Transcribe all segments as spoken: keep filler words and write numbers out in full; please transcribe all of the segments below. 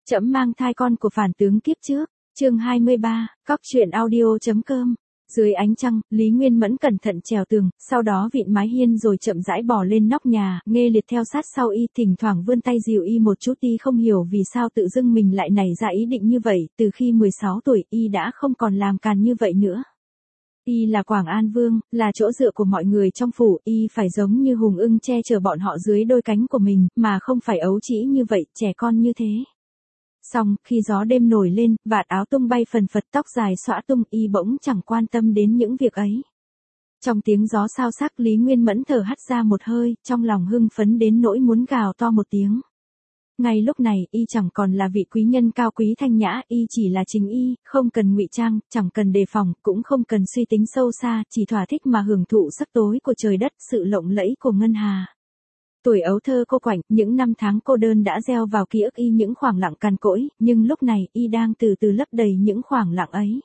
Trẫm mang thai con của phản tướng kiếp trước, chương hai mươi ba, cóc truyện audio chấm com. Dưới ánh trăng, Lý Nguyên Mẫn cẩn thận trèo tường, sau đó vịn mái hiên rồi chậm rãi bò lên nóc nhà, Nghê Liệt theo sát sau y, thỉnh thoảng vươn tay dìu y một chút. Y không hiểu vì sao tự dưng mình lại nảy ra ý định như vậy, từ khi mười sáu tuổi y đã không còn làm càn như vậy nữa. Y là Quảng An Vương, là chỗ dựa của mọi người trong phủ, y phải giống như hùng ưng che chở bọn họ dưới đôi cánh của mình, mà không phải ấu trĩ như vậy, trẻ con như thế. Xong, khi gió đêm nổi lên, vạt áo tung bay phần phật, tóc dài xõa tung, y bỗng chẳng quan tâm đến những việc ấy. Trong tiếng gió xao xạc, Lý Nguyên Mẫn thở hắt ra một hơi, trong lòng hưng phấn đến nỗi muốn gào to một tiếng. Ngay lúc này, y chẳng còn là vị quý nhân cao quý thanh nhã, y chỉ là chính y, không cần ngụy trang, chẳng cần đề phòng, cũng không cần suy tính sâu xa, chỉ thỏa thích mà hưởng thụ sắc tối của trời đất, sự lộng lẫy của ngân hà. Tuổi ấu thơ cô quạnh, những năm tháng cô đơn đã gieo vào ký ức y những khoảng lặng cằn cỗi, nhưng lúc này y đang từ từ lấp đầy những khoảng lặng ấy.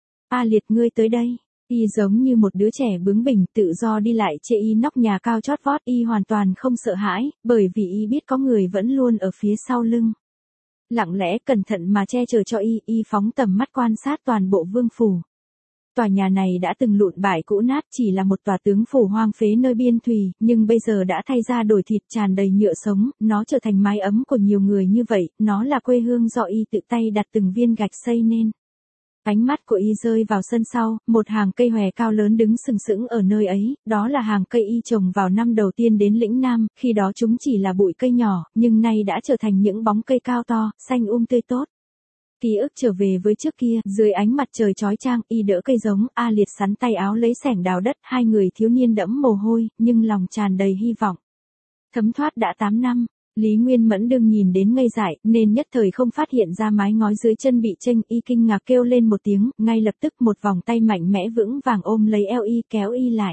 A Liệt, ngươi tới đây. Y giống như một đứa trẻ bướng bỉnh, tự do đi lại trên y nóc nhà cao chót vót, y hoàn toàn không sợ hãi, bởi vì y biết có người vẫn luôn ở phía sau lưng. Lặng lẽ cẩn thận mà che chở cho y, y phóng tầm mắt quan sát toàn bộ vương phủ. Tòa nhà này đã từng lụn bại cũ nát, chỉ là một tòa tướng phủ hoang phế nơi biên thùy, nhưng bây giờ đã thay ra đổi thịt, tràn đầy nhựa sống, nó trở thành mái ấm của nhiều người như vậy, nó là quê hương do y tự tay đặt từng viên gạch xây nên. Ánh mắt của y rơi vào sân sau, một hàng cây hòe cao lớn đứng sừng sững ở nơi ấy, đó là hàng cây y trồng vào năm đầu tiên đến lĩnh Nam, khi đó chúng chỉ là bụi cây nhỏ, nhưng nay đã trở thành những bóng cây cao to, xanh um tươi tốt. Ký ức trở về với trước kia, dưới ánh mặt trời chói chang, y đỡ cây giống, A Liệt sắn tay áo lấy xẻng đào đất, hai người thiếu niên đẫm mồ hôi, nhưng lòng tràn đầy hy vọng. Thấm thoát đã tám năm, Lý Nguyên Mẫn đương nhìn đến ngây dại, nên nhất thời không phát hiện ra mái ngói dưới chân bị chênh, y kinh ngạc kêu lên một tiếng, ngay lập tức một vòng tay mạnh mẽ vững vàng ôm lấy eo y, kéo y lại.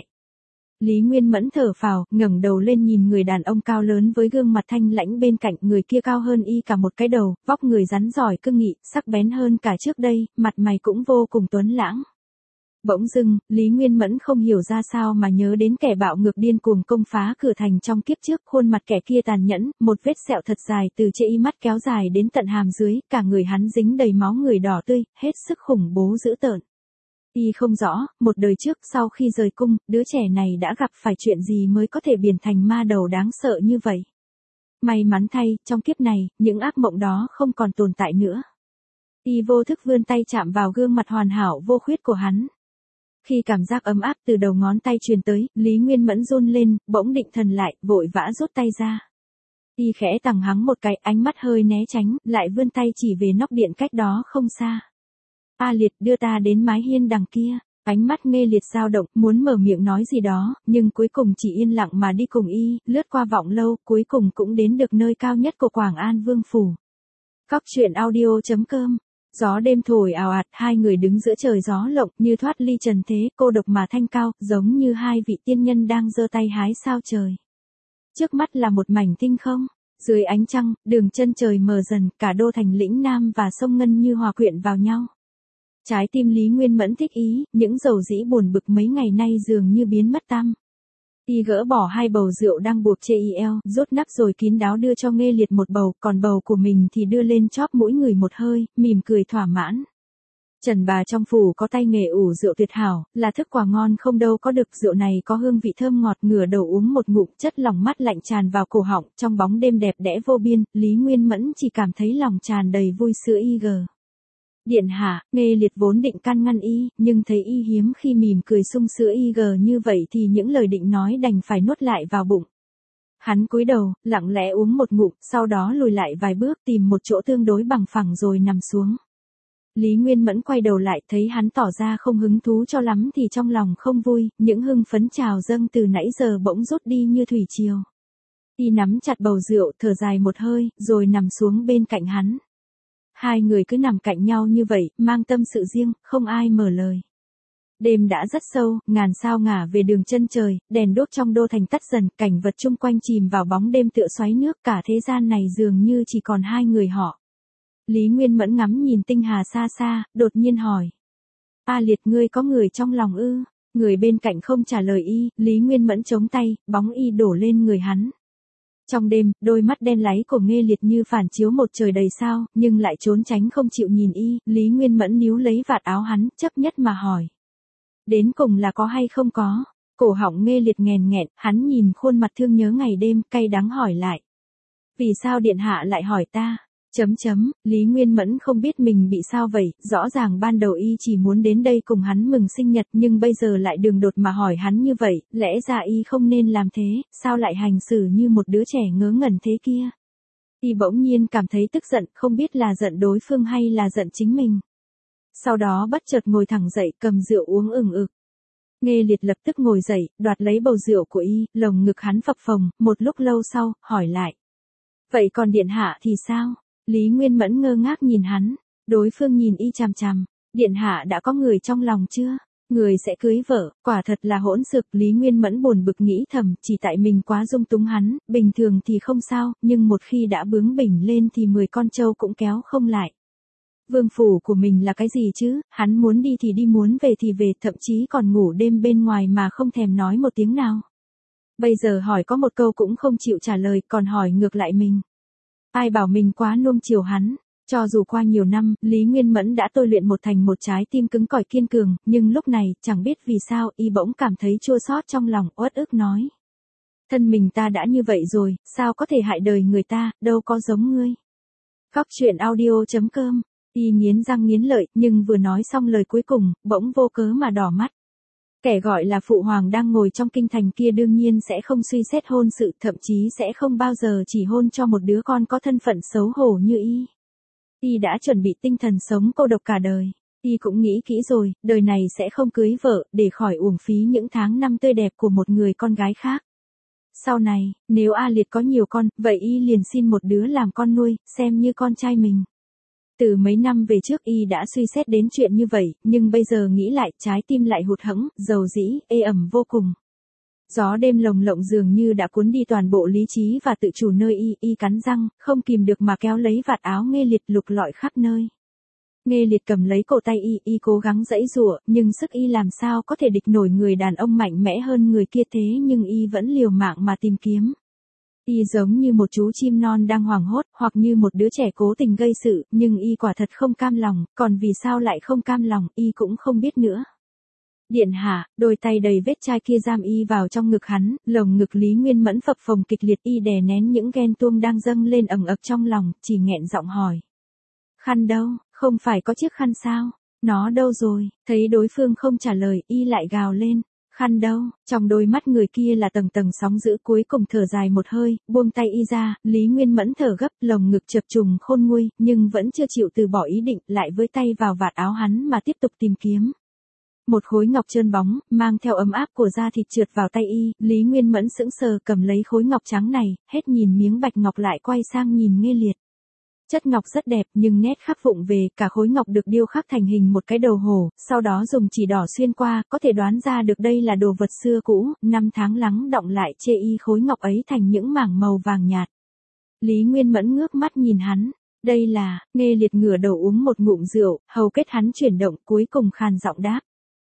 Lý Nguyên Mẫn thở phào, ngẩng đầu lên nhìn người đàn ông cao lớn với gương mặt thanh lãnh bên cạnh, người kia cao hơn y cả một cái đầu, vóc người rắn giỏi cương nghị, sắc bén hơn cả trước đây, mặt mày cũng vô cùng tuấn lãng. Bỗng dưng, Lý Nguyên Mẫn không hiểu ra sao mà nhớ đến kẻ bạo ngược điên cuồng công phá cửa thành trong kiếp trước, khuôn mặt kẻ kia tàn nhẫn, một vết sẹo thật dài từ trên y mắt kéo dài đến tận hàm dưới, cả người hắn dính đầy máu người đỏ tươi, hết sức khủng bố dữ tợn. Y không rõ, một đời trước sau khi rời cung, đứa trẻ này đã gặp phải chuyện gì mới có thể biến thành ma đầu đáng sợ như vậy. May mắn thay, trong kiếp này, những ác mộng đó không còn tồn tại nữa. Y vô thức vươn tay chạm vào gương mặt hoàn hảo vô khuyết của hắn. Khi cảm giác ấm áp từ đầu ngón tay truyền tới, Lý Nguyên Mẫn run lên, bỗng định thần lại, vội vã rút tay ra. Y khẽ tằng hắng một cái, ánh mắt hơi né tránh, lại vươn tay chỉ về nóc điện cách đó không xa. A Liệt, đưa ta đến mái hiên đằng kia. Ánh mắt Nghê Liệt dao động, muốn mở miệng nói gì đó, nhưng cuối cùng chỉ yên lặng mà đi cùng y, lướt qua vọng lâu, cuối cùng cũng đến được nơi cao nhất của Quảng An Vương phủ. Cóc truyện audio chấm com. Gió đêm thổi ào ạt, hai người đứng giữa trời gió lộng, như thoát ly trần thế, cô độc mà thanh cao, giống như hai vị tiên nhân đang giơ tay hái sao trời. Trước mắt là một mảnh tinh không. Dưới ánh trăng, đường chân trời mờ dần, cả đô thành lĩnh Nam và sông Ngân như hòa quyện vào nhau. Trái tim Lý Nguyên Mẫn thích ý, những dầu dĩ buồn bực mấy ngày nay dường như biến mất tăm. Y gỡ bỏ hai bầu rượu đang buộc trên y eo, rút nắp rồi kín đáo đưa cho Nghê Liệt một bầu, còn bầu của mình thì đưa lên chóp mũi người một hơi, mỉm cười thỏa mãn. Trần bà trong phủ có tay nghề ủ rượu tuyệt hảo, là thức quà ngon không đâu có được, rượu này có hương vị thơm ngọt, ngửa đầu uống một ngụm, chất lỏng mát lạnh tràn vào cổ họng, trong bóng đêm đẹp đẽ vô biên, Lý Nguyên Mẫn chỉ cảm thấy lòng tràn đầy vui sữa y gờ. Điện hạ, Nghê Liệt vốn định can ngăn y, nhưng thấy y hiếm khi mỉm cười sung sữa y gờ như vậy thì những lời định nói đành phải nuốt lại vào bụng. Hắn cúi đầu, lặng lẽ uống một ngụm, sau đó lùi lại vài bước tìm một chỗ tương đối bằng phẳng rồi nằm xuống. Lý Nguyên Mẫn quay đầu lại thấy hắn tỏ ra không hứng thú cho lắm thì trong lòng không vui, những hưng phấn trào dâng từ nãy giờ bỗng rút đi như thủy triều. Y nắm chặt bầu rượu, thở dài một hơi, rồi nằm xuống bên cạnh hắn. Hai người cứ nằm cạnh nhau như vậy, mang tâm sự riêng, không ai mở lời. Đêm đã rất sâu, ngàn sao ngả về đường chân trời, đèn đốt trong đô thành tắt dần, cảnh vật chung quanh chìm vào bóng đêm tựa xoáy nước, cả thế gian này dường như chỉ còn hai người họ. Lý Nguyên Mẫn ngắm nhìn tinh hà xa xa, đột nhiên hỏi. A Liệt, ngươi có người trong lòng ư? Người bên cạnh không trả lời y, Lý Nguyên Mẫn chống tay, bóng y đổ lên người hắn. Trong đêm, đôi mắt đen láy của Nghê Liệt như phản chiếu một trời đầy sao, nhưng lại trốn tránh không chịu nhìn y, Lý Nguyên Mẫn níu lấy vạt áo hắn, chấp nhất mà hỏi. Đến cùng là có hay không có? Cổ họng Nghê Liệt nghèn nghẹn, hắn nhìn khuôn mặt thương nhớ ngày đêm, cay đắng hỏi lại. Vì sao điện hạ lại hỏi ta? Chấm chấm, Lý Nguyên Mẫn không biết mình bị sao vậy, rõ ràng ban đầu y chỉ muốn đến đây cùng hắn mừng sinh nhật nhưng bây giờ lại đường đột mà hỏi hắn như vậy, lẽ ra y không nên làm thế, sao lại hành xử như một đứa trẻ ngớ ngẩn thế kia. Y bỗng nhiên cảm thấy tức giận, không biết là giận đối phương hay là giận chính mình. Sau đó bất chợt ngồi thẳng dậy, cầm rượu uống ừng ực. Nghê Liệt lập tức ngồi dậy, đoạt lấy bầu rượu của y, lồng ngực hắn phập phồng, một lúc lâu sau, hỏi lại. Vậy còn điện hạ thì sao? Lý Nguyên Mẫn ngơ ngác nhìn hắn, đối phương nhìn y chằm chằm, điện hạ đã có người trong lòng chưa? Người sẽ cưới vợ, quả thật là hỗn xược, Lý Nguyên Mẫn buồn bực nghĩ thầm, chỉ tại mình quá dung túng hắn, bình thường thì không sao, nhưng một khi đã bướng bỉnh lên thì mười con trâu cũng kéo không lại. Vương phủ của mình là cái gì chứ, hắn muốn đi thì đi muốn về thì về, thậm chí còn ngủ đêm bên ngoài mà không thèm nói một tiếng nào. Bây giờ hỏi có một câu cũng không chịu trả lời, còn hỏi ngược lại mình. Ai bảo mình quá nuông chiều hắn, cho dù qua nhiều năm, Lý Nguyên Mẫn đã tôi luyện một thành một trái tim cứng cỏi kiên cường, nhưng lúc này, chẳng biết vì sao, y bỗng cảm thấy chua xót trong lòng, uất ức nói. Thân mình ta đã như vậy rồi, sao có thể hại đời người ta, đâu có giống ngươi. Cóc truyện audio chấm com, y nghiến răng nghiến lợi, nhưng vừa nói xong lời cuối cùng, bỗng vô cớ mà đỏ mắt. Kẻ gọi là phụ hoàng đang ngồi trong kinh thành kia đương nhiên sẽ không suy xét hôn sự, thậm chí sẽ không bao giờ chỉ hôn cho một đứa con có thân phận xấu hổ như y. Y đã chuẩn bị tinh thần sống cô độc cả đời. Y cũng nghĩ kỹ rồi, đời này sẽ không cưới vợ, để khỏi uổng phí những tháng năm tươi đẹp của một người con gái khác. Sau này, nếu A Liệt có nhiều con, vậy y liền xin một đứa làm con nuôi, xem như con trai mình. Từ mấy năm về trước y đã suy xét đến chuyện như vậy, nhưng bây giờ nghĩ lại, trái tim lại hụt hẫng, dầu dĩ, ê ẩm vô cùng. Gió đêm lồng lộng dường như đã cuốn đi toàn bộ lý trí và tự chủ nơi y, y cắn răng, không kìm được mà kéo lấy vạt áo Nghê Liệt lục lọi khắp nơi. Nghê Liệt cầm lấy cổ tay y, y cố gắng giãy giụa, nhưng sức y làm sao có thể địch nổi người đàn ông mạnh mẽ hơn người kia thế nhưng y vẫn liều mạng mà tìm kiếm. Y giống như một chú chim non đang hoảng hốt, hoặc như một đứa trẻ cố tình gây sự, nhưng y quả thật không cam lòng, còn vì sao lại không cam lòng, y cũng không biết nữa. Điện hạ, đôi tay đầy vết chai kia giam y vào trong ngực hắn, lồng ngực Lý Nguyên Mẫn phập phồng kịch liệt, y đè nén những ghen tuông đang dâng lên ầm ập trong lòng, chỉ nghẹn giọng hỏi. Khăn đâu, không phải có chiếc khăn sao? Nó đâu rồi? Thấy đối phương không trả lời, y lại gào lên. Khăn đâu? Trong đôi mắt người kia là tầng tầng sóng dữ, cuối cùng thở dài một hơi, buông tay y ra, Lý Nguyên Mẫn thở gấp, lồng ngực chập trùng khôn nguôi, nhưng vẫn chưa chịu từ bỏ ý định, lại với tay vào vạt áo hắn mà tiếp tục tìm kiếm. Một khối ngọc trơn bóng, mang theo ấm áp của da thịt trượt vào tay y, Lý Nguyên Mẫn sững sờ cầm lấy khối ngọc trắng này, hết nhìn miếng bạch ngọc lại quay sang nhìn Nghê Liệt. Chất ngọc rất đẹp nhưng nét khắc vụng về, cả khối ngọc được điêu khắc thành hình một cái đầu hổ, sau đó dùng chỉ đỏ xuyên qua, có thể đoán ra được đây là đồ vật xưa cũ, năm tháng lắng đọng lại chê y khối ngọc ấy thành những mảng màu vàng nhạt. Lý Nguyên Mẫn ngước mắt nhìn hắn, đây là, Nghê Liệt ngửa đầu uống một ngụm rượu, hầu kết hắn chuyển động cuối cùng khàn giọng đáp.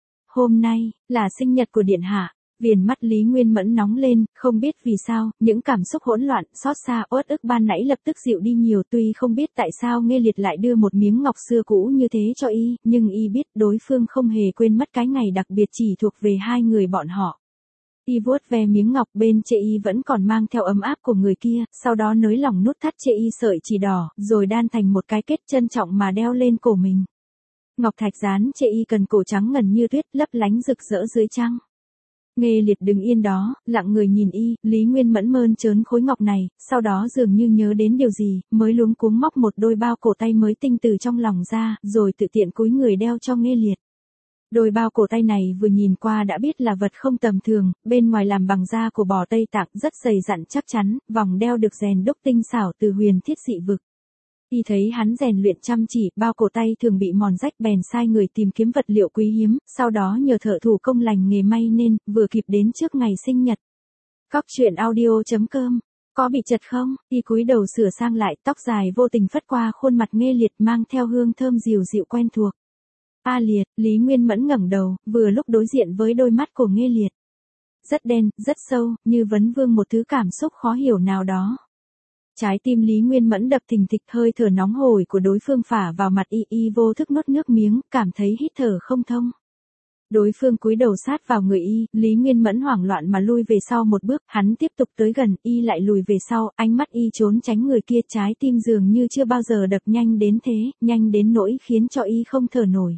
Hôm nay, là sinh nhật của điện hạ. Viền mắt Lý Nguyên Mẫn nóng lên, không biết vì sao, những cảm xúc hỗn loạn, xót xa, uất ức ban nãy lập tức dịu đi nhiều, tuy không biết tại sao Nghê Liệt lại đưa một miếng ngọc xưa cũ như thế cho y, nhưng y biết đối phương không hề quên mất cái ngày đặc biệt chỉ thuộc về hai người bọn họ. Y vuốt ve miếng ngọc bên chê y vẫn còn mang theo ấm áp của người kia, sau đó nới lỏng nút thắt chê y sợi chỉ đỏ, rồi đan thành một cái kết trân trọng mà đeo lên cổ mình. Ngọc thạch dán chê y cần cổ trắng ngần như tuyết, lấp lánh rực rỡ dưới trăng. Nghê Liệt đứng yên đó, lặng người nhìn y, Lý Nguyên Mẫn mơn trớn khối ngọc này, sau đó dường như nhớ đến điều gì, mới luống cuống móc một đôi bao cổ tay mới tinh từ trong lòng ra, rồi tự tiện cúi người đeo cho Nghê Liệt. Đôi bao cổ tay này vừa nhìn qua đã biết là vật không tầm thường, bên ngoài làm bằng da của bò Tây Tạng, rất dày dặn chắc chắn, vòng đeo được rèn đúc tinh xảo từ huyền thiết dị vực. Y thấy hắn rèn luyện chăm chỉ, bao cổ tay thường bị mòn rách bèn sai người tìm kiếm vật liệu quý hiếm, sau đó nhờ thợ thủ công lành nghề may nên, vừa kịp đến trước ngày sinh nhật. Cóc truyện audio chấm com, có bị chật không? Y cúi đầu sửa sang lại, tóc dài vô tình phất qua khuôn mặt Nghê Liệt mang theo hương thơm dịu dịu quen thuộc. A Liệt, Lý Nguyên Mẫn ngẩng đầu, vừa lúc đối diện với đôi mắt của Nghê Liệt. rất đen, rất sâu, như vấn vương một thứ cảm xúc khó hiểu nào đó. Trái tim Lý Nguyên Mẫn đập thình thịch, hơi thở nóng hổi của đối phương phả vào mặt y, y vô thức nuốt nước miếng, cảm thấy hít thở không thông. Đối phương cúi đầu sát vào người y, Lý Nguyên Mẫn hoảng loạn mà lui về sau một bước, hắn tiếp tục tới gần, y lại lùi về sau, ánh mắt y trốn tránh người kia, trái tim dường như chưa bao giờ đập nhanh đến thế, nhanh đến nỗi khiến cho y không thở nổi.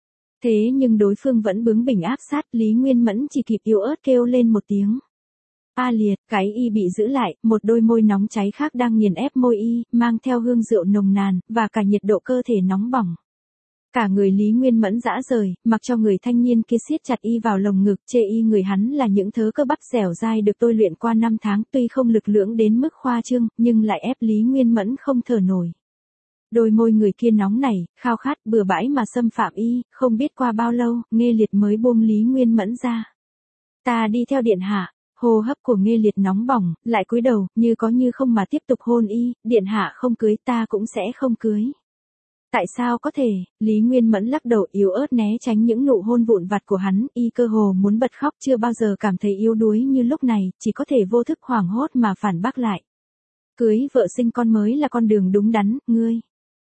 Thế nhưng đối phương vẫn bướng bỉnh áp sát, Lý Nguyên Mẫn chỉ kịp yếu ớt kêu lên một tiếng. A liệt, cái y bị giữ lại, một đôi môi nóng cháy khác đang nghiền ép môi y, mang theo hương rượu nồng nàn, và cả nhiệt độ cơ thể nóng bỏng. Cả người Lý Nguyên Mẫn rã rời, mặc cho người thanh niên kia siết chặt y vào lồng ngực, chê y người hắn là những thớ cơ bắp dẻo dai được tôi luyện qua năm tháng, tuy không lực lưỡng đến mức khoa trương, nhưng lại ép Lý Nguyên Mẫn không thở nổi. Đôi môi người kia nóng nảy, khao khát, bừa bãi mà xâm phạm y, không biết qua bao lâu, Nghê Liệt mới buông Lý Nguyên Mẫn ra. Ta đi theo điện hạ. Hô hấp của Nghê Liệt nóng bỏng, lại cúi đầu, như có như không mà tiếp tục hôn y, điện hạ không cưới ta cũng sẽ không cưới. Tại sao có thể, Lý Nguyên Mẫn lắc đầu yếu ớt né tránh những nụ hôn vụn vặt của hắn, y cơ hồ muốn bật khóc, chưa bao giờ cảm thấy yếu đuối như lúc này, chỉ có thể vô thức hoảng hốt mà phản bác lại. Cưới vợ sinh con mới là con đường đúng đắn, ngươi.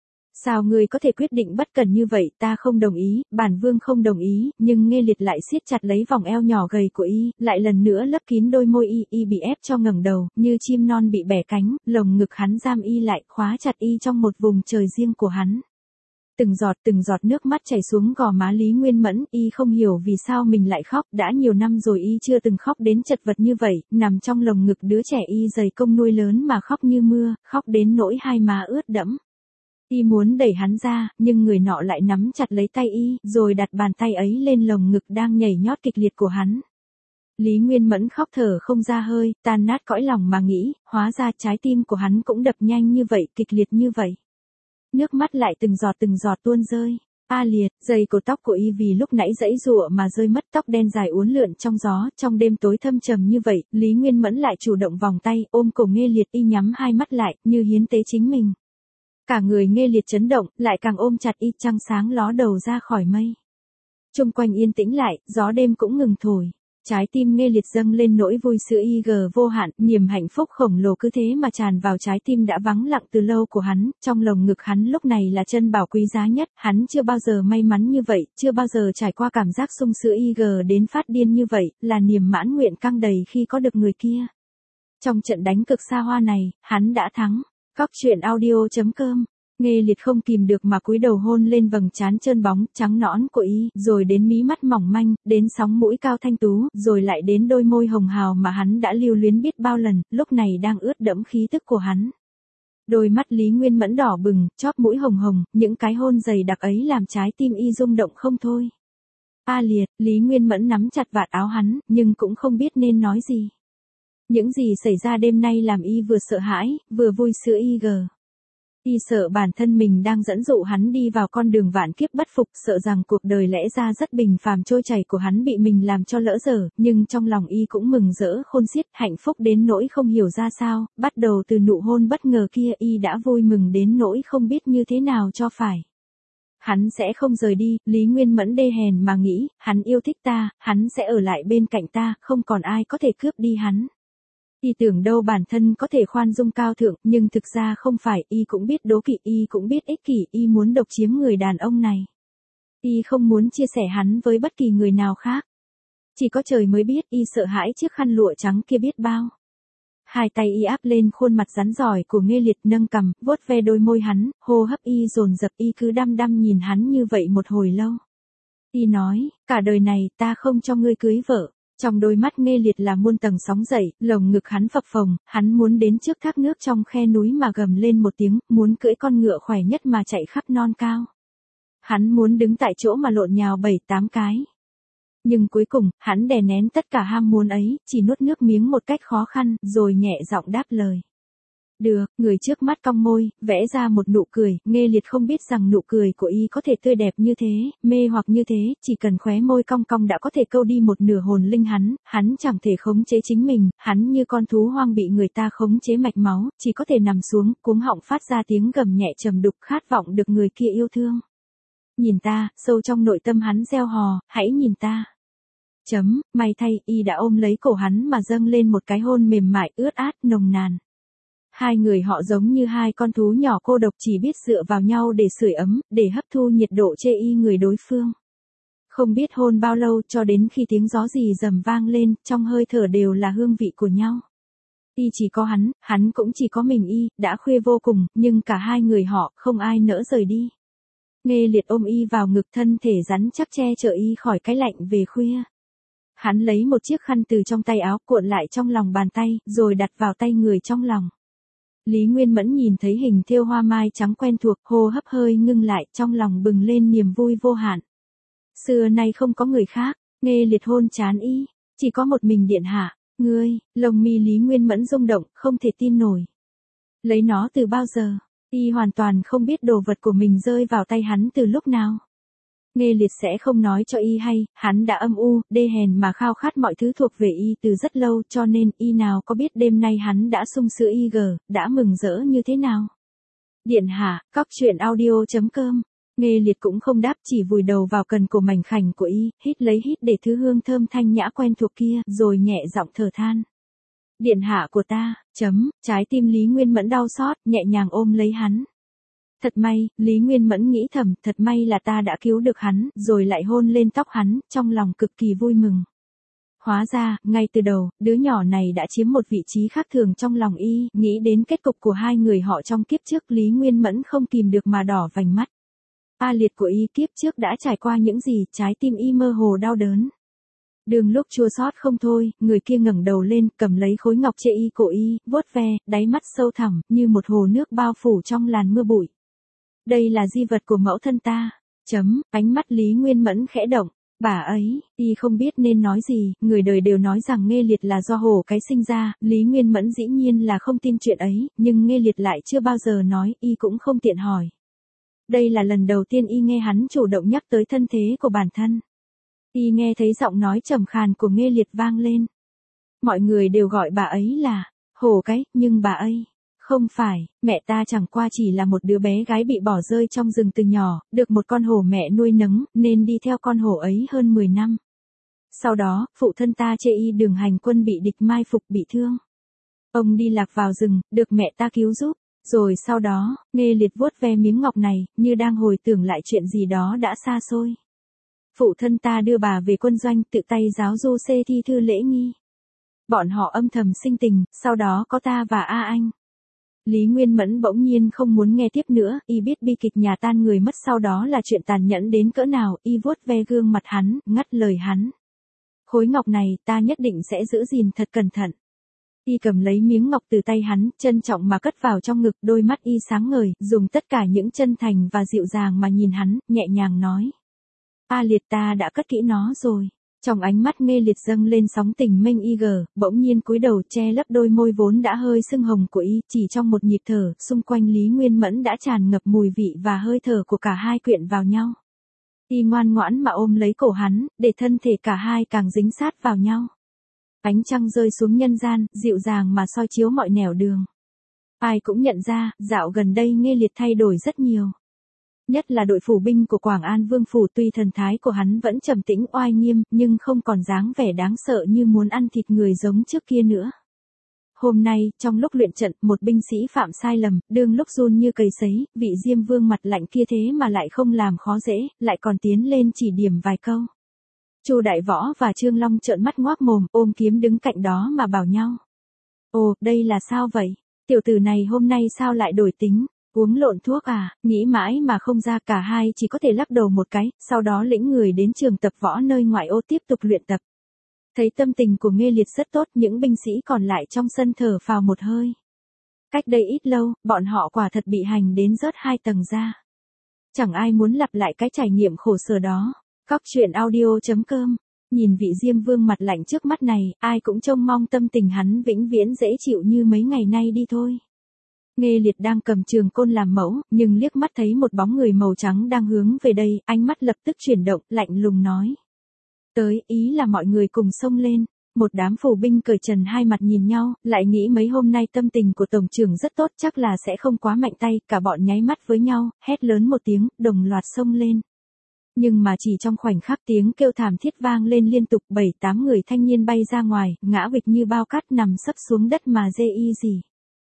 Sao ngươi có thể quyết định bất cần như vậy, ta không đồng ý, bản vương không đồng ý, nhưng Nghê Liệt lại siết chặt lấy vòng eo nhỏ gầy của y, lại lần nữa lấp kín đôi môi y, y bị ép cho ngẩng đầu, như chim non bị bẻ cánh, lồng ngực hắn giam y lại, khóa chặt y trong một vùng trời riêng của hắn. Từng giọt từng giọt nước mắt chảy xuống gò má Lý Nguyên Mẫn, y không hiểu vì sao mình lại khóc, đã nhiều năm rồi y chưa từng khóc đến chật vật như vậy, nằm trong lồng ngực đứa trẻ y dày công nuôi lớn mà khóc như mưa, khóc đến nỗi hai má ướt đẫm. Y muốn đẩy hắn ra, nhưng người nọ lại nắm chặt lấy tay y, rồi đặt bàn tay ấy lên lồng ngực đang nhảy nhót kịch liệt của hắn. Lý Nguyên Mẫn khóc thở không ra hơi, tan nát cõi lòng mà nghĩ, hóa ra trái tim của hắn cũng đập nhanh như vậy, kịch liệt như vậy. Nước mắt lại từng giọt từng giọt tuôn rơi. A liệt, dây cột tóc của y vì lúc nãy giãy giụa mà rơi mất, tóc đen dài uốn lượn trong gió, trong đêm tối thâm trầm như vậy, Lý Nguyên Mẫn lại chủ động vòng tay, ôm cổ Nghê Liệt, y nhắm hai mắt lại, như hiến tế chính mình. Cả người Nghê Liệt chấn động, lại càng ôm chặt y, trăng sáng ló đầu ra khỏi mây. Chung quanh yên tĩnh lại, gió đêm cũng ngừng thổi. Trái tim Nghê Liệt dâng lên nỗi vui sướng y gờ vô hạn, niềm hạnh phúc khổng lồ cứ thế mà tràn vào trái tim đã vắng lặng từ lâu của hắn, trong lồng ngực hắn lúc này là chân bảo quý giá nhất, hắn chưa bao giờ may mắn như vậy, chưa bao giờ trải qua cảm giác sung sướng y gờ đến phát điên như vậy, là niềm mãn nguyện căng đầy khi có được người kia. Trong trận đánh cực xa hoa này, hắn đã thắng. Cóc truyện audio chấm com. Nghê Liệt không kìm được mà cúi đầu hôn lên vầng trán trơn bóng, trắng nõn của y, rồi đến mí mắt mỏng manh, đến sóng mũi cao thanh tú, rồi lại đến đôi môi hồng hào mà hắn đã lưu luyến biết bao lần, lúc này đang ướt đẫm khí tức của hắn. Đôi mắt Lý Nguyên Mẫn đỏ bừng, chóp mũi hồng hồng, những cái hôn dày đặc ấy làm trái tim y rung động không thôi. A liệt, Lý Nguyên Mẫn nắm chặt vạt áo hắn, nhưng cũng không biết nên nói gì. Những gì xảy ra đêm nay làm y vừa sợ hãi, vừa vui sướng y gờ. Y sợ bản thân mình đang dẫn dụ hắn đi vào con đường vạn kiếp bất phục, sợ rằng cuộc đời lẽ ra rất bình phàm trôi chảy của hắn bị mình làm cho lỡ dở, nhưng trong lòng y cũng mừng rỡ khôn xiết, hạnh phúc đến nỗi không hiểu ra sao, bắt đầu từ nụ hôn bất ngờ kia y đã vui mừng đến nỗi không biết như thế nào cho phải. Hắn sẽ không rời đi, Lý Nguyên Mẫn đê hèn mà nghĩ, hắn yêu thích ta, hắn sẽ ở lại bên cạnh ta, không còn ai có thể cướp đi hắn. Y tưởng đâu bản thân có thể khoan dung cao thượng, nhưng thực ra không phải, y cũng biết đố kỵ, y cũng biết ích kỷ, y muốn độc chiếm người đàn ông này. Y không muốn chia sẻ hắn với bất kỳ người nào khác. Chỉ có trời mới biết, y sợ hãi chiếc khăn lụa trắng kia biết bao. Hai tay y áp lên khuôn mặt rắn giỏi của Nghê Liệt, nâng cằm, vuốt ve đôi môi hắn, hô hấp y dồn dập, y cứ đăm đăm nhìn hắn như vậy một hồi lâu. Y nói, cả đời này ta không cho ngươi cưới vợ. Trong đôi mắt Nghê Liệt là muôn tầng sóng dậy, lồng ngực hắn phập phồng, hắn muốn đến trước thác nước trong khe núi mà gầm lên một tiếng, muốn cưỡi con ngựa khỏe nhất mà chạy khắp non cao. Hắn muốn đứng tại chỗ mà lộn nhào bảy tám cái. Nhưng cuối cùng, hắn đè nén tất cả ham muốn ấy, chỉ nuốt nước miếng một cách khó khăn, rồi nhẹ giọng đáp lời. Được, người trước mắt cong môi, vẽ ra một nụ cười, Nghê Liệt không biết rằng nụ cười của y có thể tươi đẹp như thế, mê hoặc như thế, chỉ cần khóe môi cong cong đã có thể câu đi một nửa hồn linh hắn, hắn chẳng thể khống chế chính mình, hắn như con thú hoang bị người ta khống chế mạch máu, chỉ có thể nằm xuống, cuống họng phát ra tiếng gầm nhẹ trầm đục, khát vọng được người kia yêu thương. Nhìn ta, sâu trong nội tâm hắn reo hò, hãy nhìn ta. Chấm, may thay, y đã ôm lấy cổ hắn mà dâng lên một cái hôn mềm mại, ướt át, nồng nàn. Hai người họ giống như hai con thú nhỏ cô độc chỉ biết dựa vào nhau để sưởi ấm, để hấp thu nhiệt độ chê y người đối phương. Không biết hôn bao lâu cho đến khi tiếng gió rì rầm vang lên, trong hơi thở đều là hương vị của nhau. Y chỉ có hắn, hắn cũng chỉ có mình y, đã khuya vô cùng, nhưng cả hai người họ, không ai nỡ rời đi. Nghe Liệt ôm y vào ngực, thân thể rắn chắc che chở y khỏi cái lạnh về khuya. Hắn lấy một chiếc khăn từ trong tay áo cuộn lại trong lòng bàn tay, rồi đặt vào tay người trong lòng. Lý Nguyên Mẫn nhìn thấy hình thêu hoa mai trắng quen thuộc, hô hấp hơi ngưng lại, trong lòng bừng lên niềm vui vô hạn. Xưa nay không có người khác, Nghe Liệt hôn chán y, chỉ có một mình điện hạ. Ngươi, lông mi Lý Nguyên Mẫn rung động, không thể tin nổi. Lấy nó từ bao giờ? Y hoàn toàn không biết đồ vật của mình rơi vào tay hắn từ lúc nào. Nghe Liệt sẽ không nói cho y hay, hắn đã âm u, đê hèn mà khao khát mọi thứ thuộc về y từ rất lâu, cho nên y nào có biết đêm nay hắn đã sung sữa y gờ, đã mừng rỡ như thế nào. Điện hạ, cóc truyện audio chấm com. Nghe Liệt cũng không đáp, chỉ vùi đầu vào cần cổ mảnh khảnh của y, hít lấy hít để thứ hương thơm thanh nhã quen thuộc kia, rồi nhẹ giọng thở than. Điện hạ của ta, chấm, trái tim Lý Nguyên Mẫn đau xót, nhẹ nhàng ôm lấy hắn. Thật may, Lý Nguyên Mẫn nghĩ thầm, thật may là ta đã cứu được hắn, rồi lại hôn lên tóc hắn, trong lòng cực kỳ vui mừng. Hóa ra, ngay từ đầu, đứa nhỏ này đã chiếm một vị trí khác thường trong lòng y, nghĩ đến kết cục của hai người họ trong kiếp trước, Lý Nguyên Mẫn không kìm được mà đỏ vành mắt. A Liệt của y kiếp trước đã trải qua những gì, trái tim y mơ hồ đau đớn. Đường lúc chua xót không thôi, người kia ngẩng đầu lên, cầm lấy khối ngọc chê y cổ y, vuốt ve, đáy mắt sâu thẳm, như một hồ nước bao phủ trong làn mưa bụi. Đây là di vật của mẫu thân ta. Chấm, ánh mắt Lý Nguyên Mẫn khẽ động. Bà ấy, y không biết nên nói gì, người đời đều nói rằng Nghe Liệt là do hổ cái sinh ra, Lý Nguyên Mẫn dĩ nhiên là không tin chuyện ấy, nhưng Nghe Liệt lại chưa bao giờ nói, y cũng không tiện hỏi. Đây là lần đầu tiên y nghe hắn chủ động nhắc tới thân thế của bản thân. Y nghe thấy giọng nói trầm khàn của Nghe Liệt vang lên. Mọi người đều gọi bà ấy là hổ cái, nhưng bà ấy không phải, mẹ ta chẳng qua chỉ là một đứa bé gái bị bỏ rơi trong rừng từ nhỏ, được một con hổ mẹ nuôi nấng, nên đi theo con hổ ấy hơn mười năm. Sau đó, phụ thân ta chê y đường hành quân bị địch mai phục bị thương. Ông đi lạc vào rừng, được mẹ ta cứu giúp. Rồi sau đó, Nghe Liệt vuốt ve miếng ngọc này, như đang hồi tưởng lại chuyện gì đó đã xa xôi. Phụ thân ta đưa bà về quân doanh, tự tay giáo du xê thi thư lễ nghi. Bọn họ âm thầm sinh tình, sau đó có ta và A Anh. Lý Nguyên Mẫn bỗng nhiên không muốn nghe tiếp nữa, y biết bi kịch nhà tan người mất sau đó là chuyện tàn nhẫn đến cỡ nào, y vuốt ve gương mặt hắn, ngắt lời hắn. Khối ngọc này, ta nhất định sẽ giữ gìn thật cẩn thận. Y cầm lấy miếng ngọc từ tay hắn, trân trọng mà cất vào trong ngực, đôi mắt y sáng ngời, dùng tất cả những chân thành và dịu dàng mà nhìn hắn, nhẹ nhàng nói. A Liệt, ta đã cất kỹ nó rồi. Trong ánh mắt Nghe Liệt dâng lên sóng tình mênh y gờ, bỗng nhiên cúi đầu che lấp đôi môi vốn đã hơi sưng hồng của y, chỉ trong một nhịp thở, xung quanh Lý Nguyên Mẫn đã tràn ngập mùi vị và hơi thở của cả hai quyện vào nhau. Y ngoan ngoãn mà ôm lấy cổ hắn, để thân thể cả hai càng dính sát vào nhau. Ánh trăng rơi xuống nhân gian, dịu dàng mà soi chiếu mọi nẻo đường. Ai cũng nhận ra, dạo gần đây Nghe Liệt thay đổi rất nhiều. Nhất là đội phủ binh của Quảng An Vương Phủ, tuy thần thái của hắn vẫn trầm tĩnh oai nghiêm, nhưng không còn dáng vẻ đáng sợ như muốn ăn thịt người giống trước kia nữa. Hôm nay, trong lúc luyện trận, một binh sĩ phạm sai lầm, đương lúc run như cầy sấy, vị Diêm Vương mặt lạnh kia thế mà lại không làm khó dễ, lại còn tiến lên chỉ điểm vài câu. Chu Đại Võ và Trương Long trợn mắt ngoác mồm, ôm kiếm đứng cạnh đó mà bảo nhau. Ồ, đây là sao vậy? Tiểu tử này hôm nay sao lại đổi tính? Uống lộn thuốc à? Nghĩ mãi mà không ra, cả hai chỉ có thể lắc đầu một cái, sau đó lĩnh người đến trường tập võ nơi ngoại ô tiếp tục luyện tập. Thấy tâm tình của Nghe Liệt rất tốt, những binh sĩ còn lại trong sân thở phào một hơi. Cách đây ít lâu, bọn họ quả thật bị hành đến rớt hai tầng ra. Chẳng ai muốn lặp lại cái trải nghiệm khổ sở đó. Cóc truyện audio chấm com. Nhìn vị Diêm Vương mặt lạnh trước mắt này, ai cũng trông mong tâm tình hắn vĩnh viễn dễ chịu như mấy ngày nay đi thôi. Nghe Liệt đang cầm trường côn làm mẫu, nhưng liếc mắt thấy một bóng người màu trắng đang hướng về đây, ánh mắt lập tức chuyển động, lạnh lùng nói. Tới, ý là mọi người cùng xông lên. Một đám phủ binh cởi trần hai mặt nhìn nhau, lại nghĩ mấy hôm nay tâm tình của tổng trưởng rất tốt, chắc là sẽ không quá mạnh tay, cả bọn nháy mắt với nhau, hét lớn một tiếng, đồng loạt xông lên. Nhưng mà chỉ trong khoảnh khắc tiếng kêu thảm thiết vang lên liên tục, bảy tám người thanh niên bay ra ngoài, ngã vịch như bao cát nằm sấp xuống đất mà dê y gì.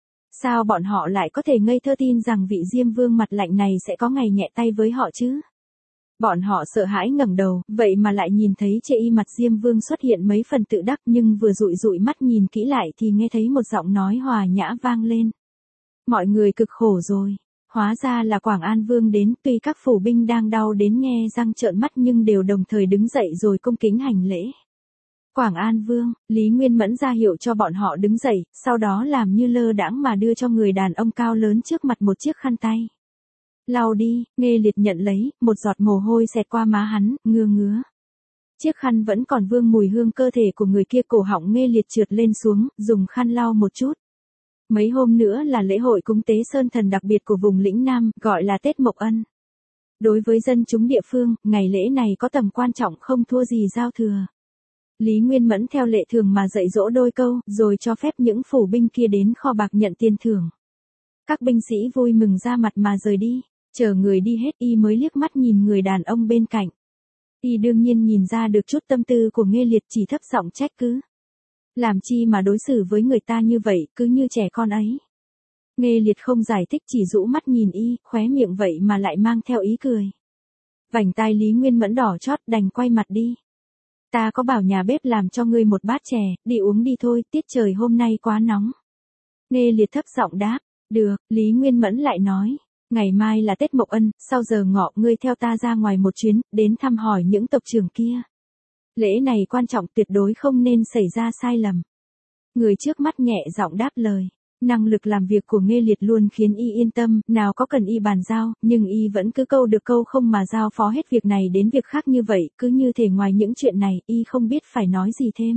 Sao bọn họ lại có thể ngây thơ tin rằng vị Diêm Vương mặt lạnh này sẽ có ngày nhẹ tay với họ chứ? Bọn họ sợ hãi ngẩng đầu, vậy mà lại nhìn thấy chê y mặt Diêm Vương xuất hiện mấy phần tự đắc, nhưng vừa dụi dụi mắt nhìn kỹ lại thì nghe thấy một giọng nói hòa nhã vang lên. Mọi người cực khổ rồi. Hóa ra là Quảng An Vương đến, tuy các phủ binh đang đau đến nghe răng trợn mắt nhưng đều đồng thời đứng dậy rồi cung kính hành lễ. Quảng An Vương, Lý Nguyên Mẫn ra hiệu cho bọn họ đứng dậy, sau đó làm như lơ đãng mà đưa cho người đàn ông cao lớn trước mặt một chiếc khăn tay. Lau đi, Nghê Liệt nhận lấy, một giọt mồ hôi xẹt qua má hắn, ngứa ngứa. Chiếc khăn vẫn còn vương mùi hương cơ thể của người kia, cổ họng Nghê Liệt trượt lên xuống, dùng khăn lau một chút. Mấy hôm nữa là lễ hội cúng tế sơn thần đặc biệt của vùng lĩnh Nam, gọi là Tết Mộc Ân. Đối với dân chúng địa phương, ngày lễ này có tầm quan trọng không thua gì giao thừa. Lý Nguyên Mẫn theo lệ thường mà dạy dỗ đôi câu, rồi cho phép những phủ binh kia đến kho bạc nhận tiền thưởng. Các binh sĩ vui mừng ra mặt mà rời đi, chờ người đi hết y mới liếc mắt nhìn người đàn ông bên cạnh. Y đương nhiên nhìn ra được chút tâm tư của Nghê Liệt, chỉ thấp giọng trách cứ. Làm chi mà đối xử với người ta như vậy, cứ như trẻ con ấy. Nghê Liệt không giải thích, chỉ rũ mắt nhìn y, khóe miệng vậy mà lại mang theo ý cười. Vành tai Lý Nguyên Mẫn đỏ chót, đành quay mặt đi. Ta có bảo nhà bếp làm cho ngươi một bát chè, đi uống đi thôi, tiết trời hôm nay quá nóng. Nghê Liệt thấp giọng đáp, được. Lý Nguyên Mẫn lại nói, ngày mai là Tết Mộc Ân, sau giờ ngọ ngươi theo ta ra ngoài một chuyến, đến thăm hỏi những tộc trưởng kia. Lễ này quan trọng, tuyệt đối không nên xảy ra sai lầm. Người trước mắt nhẹ giọng đáp lời. Năng lực làm việc của Nghê Liệt luôn khiến y yên tâm, nào có cần y bàn giao, nhưng y vẫn cứ câu được câu không mà giao phó hết việc này đến việc khác như vậy, cứ như thể ngoài những chuyện này, y không biết phải nói gì thêm.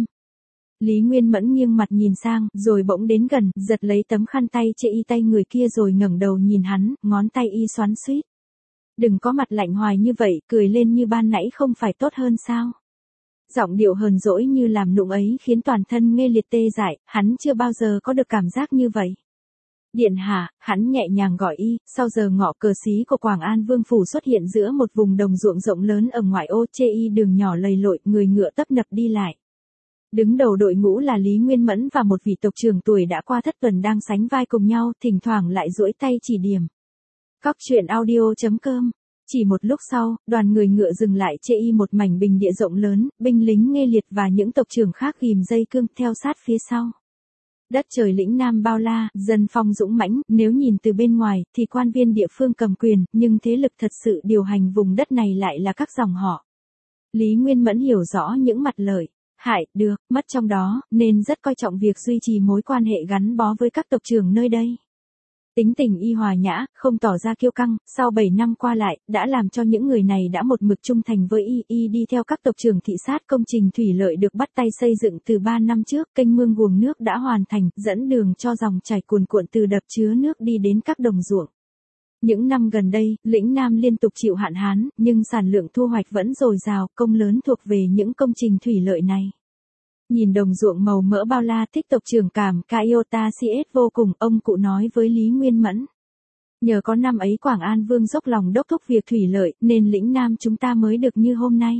Lý Nguyên Mẫn nghiêng mặt nhìn sang, rồi bỗng đến gần, giật lấy tấm khăn tay che y tay người kia rồi ngẩng đầu nhìn hắn, ngón tay y xoắn xuýt. Đừng có mặt lạnh hoài như vậy, cười lên như ban nãy không phải tốt hơn sao? Giọng điệu hờn dỗi như làm nũng ấy khiến toàn thân Nghê Liệt tê dại, hắn chưa bao giờ có được cảm giác như vậy. Điện hạ, hắn nhẹ nhàng gọi y, sau giờ ngọ cờ xí của Quảng An Vương phủ xuất hiện giữa một vùng đồng ruộng rộng lớn ở ngoại ô, chê y đường nhỏ lầy lội, người ngựa tấp nập đi lại. Đứng đầu đội ngũ là Lý Nguyên Mẫn và một vị tộc trưởng tuổi đã qua thất tuần đang sánh vai cùng nhau, thỉnh thoảng lại duỗi tay chỉ điểm. Cóc truyện audio chấm com. Chỉ một lúc sau, đoàn người ngựa dừng lại chê y một mảnh bình địa rộng lớn, binh lính Nghê Liệt và những tộc trưởng khác ghìm dây cương theo sát phía sau. Đất trời lĩnh Nam bao la, dân phong dũng mãnh, nếu nhìn từ bên ngoài thì quan viên địa phương cầm quyền, nhưng thế lực thật sự điều hành vùng đất này lại là các dòng họ. Lý Nguyên Mẫn hiểu rõ những mặt lợi, hại, được, mất trong đó, nên rất coi trọng việc duy trì mối quan hệ gắn bó với các tộc trưởng nơi đây. Tính tình y hòa nhã, không tỏ ra kiêu căng, sau bảy năm qua lại, đã làm cho những người này đã một mực trung thành với y, y đi theo các tộc trưởng thị sát công trình thủy lợi được bắt tay xây dựng từ ba năm trước, kênh mương guồng nước đã hoàn thành, dẫn đường cho dòng chảy cuồn cuộn từ đập chứa nước đi đến các đồng ruộng. Những năm gần đây, lĩnh Nam liên tục chịu hạn hán, nhưng sản lượng thu hoạch vẫn dồi dào, công lớn thuộc về những công trình thủy lợi này. Nhìn đồng ruộng màu mỡ bao la, thích tộc trưởng cảm Kaiota xê ét vô cùng, ông cụ nói với Lý Nguyên Mẫn. Nhờ có năm ấy Quảng An Vương dốc lòng đốc thúc việc thủy lợi, nên lĩnh Nam chúng ta mới được như hôm nay.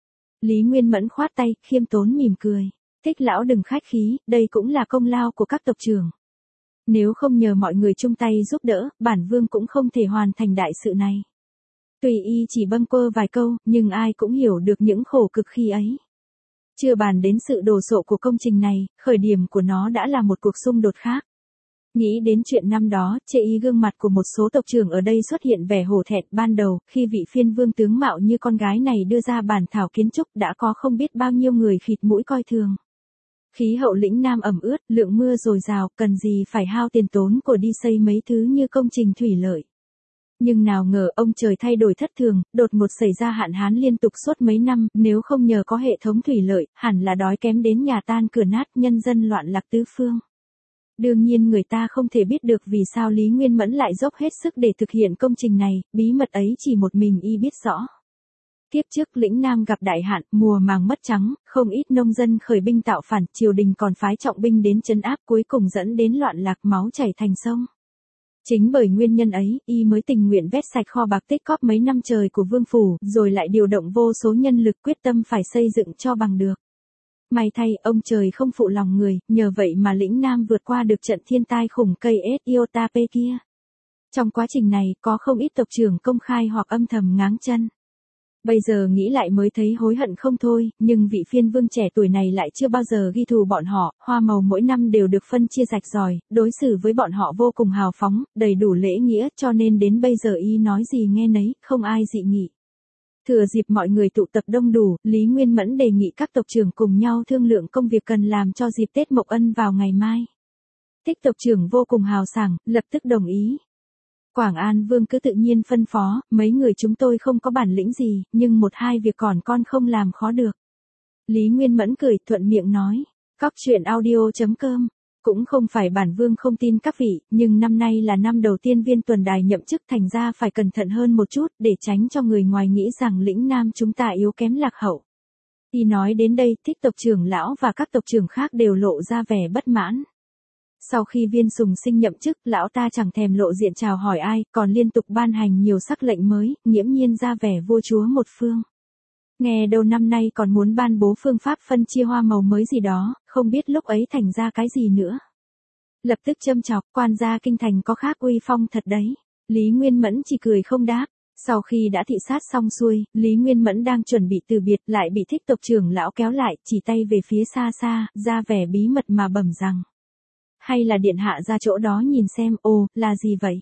Lý Nguyên Mẫn khoát tay, khiêm tốn mỉm cười. Thích lão đừng khách khí, đây cũng là công lao của các tộc trưởng. Nếu không nhờ mọi người chung tay giúp đỡ, bản vương cũng không thể hoàn thành đại sự này. Tùy y chỉ bâng quơ vài câu, nhưng ai cũng hiểu được những khổ cực khi ấy. Chưa bàn đến sự đồ sộ của công trình này, khởi điểm của nó đã là một cuộc xung đột khác. Nghĩ đến chuyện năm đó, chê y gương mặt của một số tộc trưởng ở đây xuất hiện vẻ hổ thẹn. Ban đầu, khi vị phiên vương tướng mạo như con gái này đưa ra bản thảo kiến trúc, đã có không biết bao nhiêu người khịt mũi coi thường. Khí hậu lĩnh Nam ẩm ướt, lượng mưa dồi dào, cần gì phải hao tiền tốn của đi xây mấy thứ như công trình thủy lợi. Nhưng nào ngờ ông trời thay đổi thất thường, đột ngột xảy ra hạn hán liên tục suốt mấy năm, nếu không nhờ có hệ thống thủy lợi, hẳn là đói kém đến nhà tan cửa nát, nhân dân loạn lạc tứ phương. Đương nhiên người ta không thể biết được vì sao Lý Nguyên Mẫn lại dốc hết sức để thực hiện công trình này, bí mật ấy chỉ một mình y biết rõ. Tiếp trước lĩnh Nam gặp đại hạn, mùa màng mất trắng, không ít nông dân khởi binh tạo phản, triều đình còn phái trọng binh đến trấn áp, cuối cùng dẫn đến loạn lạc, máu chảy thành sông. Chính bởi nguyên nhân ấy, y mới tình nguyện vét sạch kho bạc tích cóp mấy năm trời của vương phủ, rồi lại điều động vô số nhân lực quyết tâm phải xây dựng cho bằng được. May thay, ông trời không phụ lòng người, nhờ vậy mà lĩnh Nam vượt qua được trận thiên tai khủng cây Ethiopia kia. Trong quá trình này, có không ít tộc trưởng công khai hoặc âm thầm ngáng chân. Bây giờ nghĩ lại mới thấy hối hận không thôi, nhưng vị phiên vương trẻ tuổi này lại chưa bao giờ ghi thù bọn họ, hoa màu mỗi năm đều được phân chia rạch ròi, đối xử với bọn họ vô cùng hào phóng, đầy đủ lễ nghĩa, cho nên đến bây giờ y nói gì nghe nấy, không ai dị nghị. Thừa dịp mọi người tụ tập đông đủ, Lý Nguyên Mẫn đề nghị các tộc trưởng cùng nhau thương lượng công việc cần làm cho dịp Tết Mộc Ân vào ngày mai. Thích tộc trưởng vô cùng hào sảng, lập tức đồng ý. Quảng An Vương cứ tự nhiên phân phó, mấy người chúng tôi không có bản lĩnh gì, nhưng một hai việc còn con không làm khó được. Lý Nguyên Mẫn cười thuận miệng nói, cóc truyện audio chấm com. Cũng không phải bản vương không tin các vị, nhưng năm nay là năm đầu tiên viên tuần đài nhậm chức thành ra phải cẩn thận hơn một chút để tránh cho người ngoài nghĩ rằng lĩnh Nam chúng ta yếu kém lạc hậu. Y nói đến đây, Thích tộc trưởng lão và các tộc trưởng khác đều lộ ra vẻ bất mãn. Sau khi viên sùng sinh nhậm chức, lão ta chẳng thèm lộ diện chào hỏi ai, còn liên tục ban hành nhiều sắc lệnh mới, nghiễm nhiên ra vẻ vua chúa một phương. Nghe đâu năm nay còn muốn ban bố phương pháp phân chia hoa màu mới gì đó, không biết lúc ấy thành ra cái gì nữa. Lập tức châm chọc, quan gia kinh thành có khác uy phong thật đấy. Lý Nguyên Mẫn chỉ cười không đáp. Sau khi đã thị sát xong xuôi, Lý Nguyên Mẫn đang chuẩn bị từ biệt lại bị Thích tộc trưởng lão kéo lại, chỉ tay về phía xa xa, ra vẻ bí mật mà bẩm rằng. Hay là điện hạ ra chỗ đó nhìn xem, ồ, là gì vậy?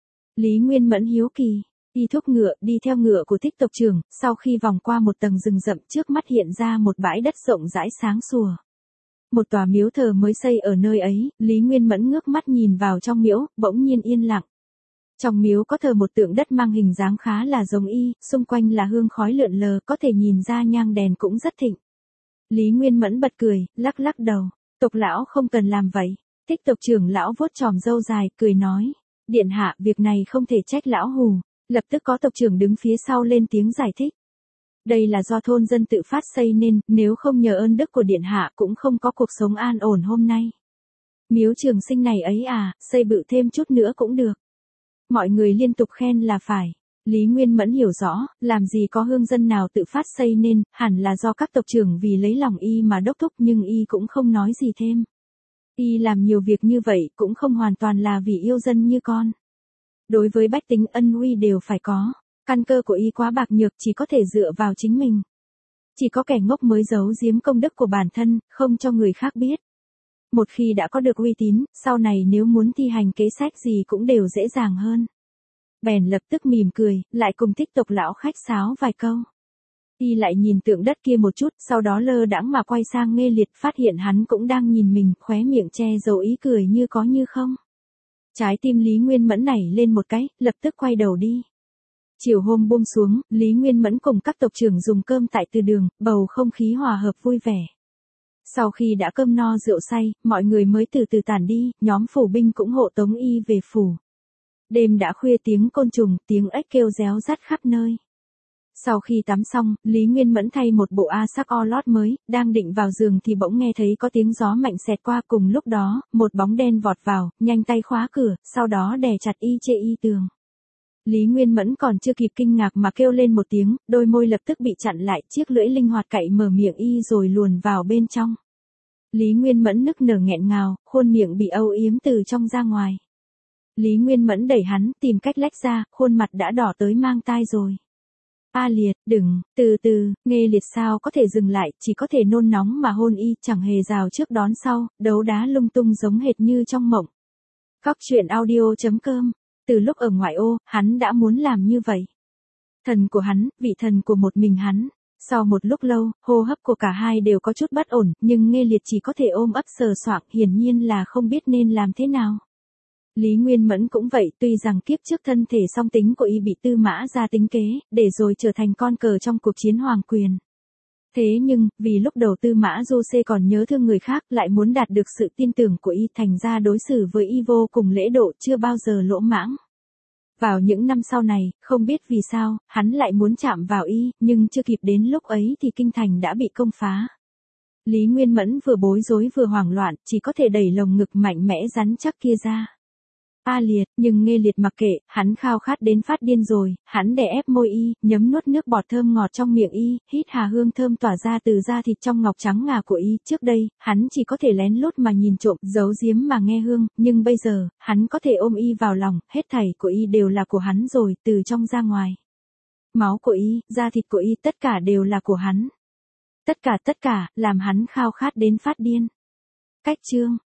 Lý Nguyên Mẫn hiếu kỳ. Đi thúc ngựa, đi theo ngựa của Thích tộc trưởng, sau khi vòng qua một tầng rừng rậm trước mắt hiện ra một bãi đất rộng rãi sáng sủa. Một tòa miếu thờ mới xây ở nơi ấy, Lý Nguyên Mẫn ngước mắt nhìn vào trong miếu, bỗng nhiên yên lặng. Trong miếu có thờ một tượng đất mang hình dáng khá là giống y, xung quanh là hương khói lượn lờ, có thể nhìn ra nhang đèn cũng rất thịnh. Lý Nguyên Mẫn bật cười, lắc lắc đầu, tộc lão không cần làm vậy. Thích tộc trưởng lão vuốt chòm râu dài, cười nói, điện hạ, việc này không thể trách lão hù. Lập tức có tộc trưởng đứng phía sau lên tiếng giải thích. Đây là do thôn dân tự phát xây nên, nếu không nhờ ơn đức của điện hạ cũng không có cuộc sống an ổn hôm nay. Miếu Trường Sinh này ấy à, xây bự thêm chút nữa cũng được. Mọi người liên tục khen là phải. Lý Nguyên Mẫn hiểu rõ, làm gì có hương dân nào tự phát xây nên, hẳn là do các tộc trưởng vì lấy lòng y mà đốc thúc, nhưng y cũng không nói gì thêm. Y làm nhiều việc như vậy cũng không hoàn toàn là vì yêu dân như con. Đối với bách tính ân uy đều phải có, căn cơ của y quá bạc nhược chỉ có thể dựa vào chính mình. Chỉ có kẻ ngốc mới giấu giếm công đức của bản thân, không cho người khác biết. Một khi đã có được uy tín, sau này nếu muốn thi hành kế sách gì cũng đều dễ dàng hơn. Bèn lập tức mỉm cười, lại cùng Thích tộc lão khách sáo vài câu. Y lại nhìn tượng đất kia một chút, sau đó lơ đãng mà quay sang Nghê Liệt, phát hiện hắn cũng đang nhìn mình, khóe miệng che giấu ý cười như có như không. Trái tim Lý Nguyên Mẫn nảy lên một cái, lập tức quay đầu đi. Chiều hôm buông xuống, Lý Nguyên Mẫn cùng các tộc trưởng dùng cơm tại từ đường, bầu không khí hòa hợp vui vẻ. Sau khi đã cơm no rượu say, mọi người mới từ từ tản đi, nhóm phủ binh cũng hộ tống y về phủ. Đêm đã khuya, tiếng côn trùng, tiếng ếch kêu réo rắt khắp nơi. Sau khi tắm xong, Lý Nguyên Mẫn thay một bộ a sắc o lót mới, đang định vào giường thì bỗng nghe thấy có tiếng gió mạnh xẹt qua, cùng lúc đó, một bóng đen vọt vào, nhanh tay khóa cửa, sau đó đè chặt y chê y tường. Lý Nguyên Mẫn còn chưa kịp kinh ngạc mà kêu lên một tiếng, đôi môi lập tức bị chặn lại, chiếc lưỡi linh hoạt cạy mở miệng y rồi luồn vào bên trong. Lý Nguyên Mẫn nức nở nghẹn ngào, khuôn miệng bị âu yếm từ trong ra ngoài. Lý Nguyên Mẫn đẩy hắn, tìm cách lách ra, khuôn mặt đã đỏ tới mang tai rồi. A Liệt, đừng, từ từ, Nghê Liệt sao có thể dừng lại, chỉ có thể nôn nóng mà hôn y, chẳng hề rào trước đón sau, đấu đá lung tung giống hệt như trong mộng. Cóc truyện audio chấm com. Từ lúc ở ngoại ô, hắn đã muốn làm như vậy. Thần của hắn, vị thần của một mình hắn. Sau một lúc lâu, hô hấp của cả hai đều có chút bất ổn, nhưng Nghê Liệt chỉ có thể ôm ấp sờ soạng, hiển nhiên là không biết nên làm thế nào. Lý Nguyên Mẫn cũng vậy, tuy rằng kiếp trước thân thể song tính của y bị Tư Mã ra tính kế, để rồi trở thành con cờ trong cuộc chiến hoàng quyền. Thế nhưng, vì lúc đầu Tư Mã Giuse còn nhớ thương người khác, lại muốn đạt được sự tin tưởng của y, thành ra đối xử với y vô cùng lễ độ, chưa bao giờ lỗ mãng. Vào những năm sau này, không biết vì sao, hắn lại muốn chạm vào y, nhưng chưa kịp đến lúc ấy thì kinh thành đã bị công phá. Lý Nguyên Mẫn vừa bối rối vừa hoảng loạn, chỉ có thể đẩy lồng ngực mạnh mẽ rắn chắc kia ra. A Liệt, nhưng Nghe Liệt mặc kệ, hắn khao khát đến phát điên rồi, hắn đè ép môi y, nhấm nuốt nước bọt thơm ngọt trong miệng y, hít hà hương thơm tỏa ra từ da thịt trong ngọc trắng ngà của y, trước đây, hắn chỉ có thể lén lút mà nhìn trộm, giấu giếm mà nghe hương, nhưng bây giờ, hắn có thể ôm y vào lòng, hết thảy của y đều là của hắn rồi, từ trong ra ngoài. Máu của y, da thịt của y, tất cả đều là của hắn. Tất cả tất cả, làm hắn khao khát đến phát điên. Cách chương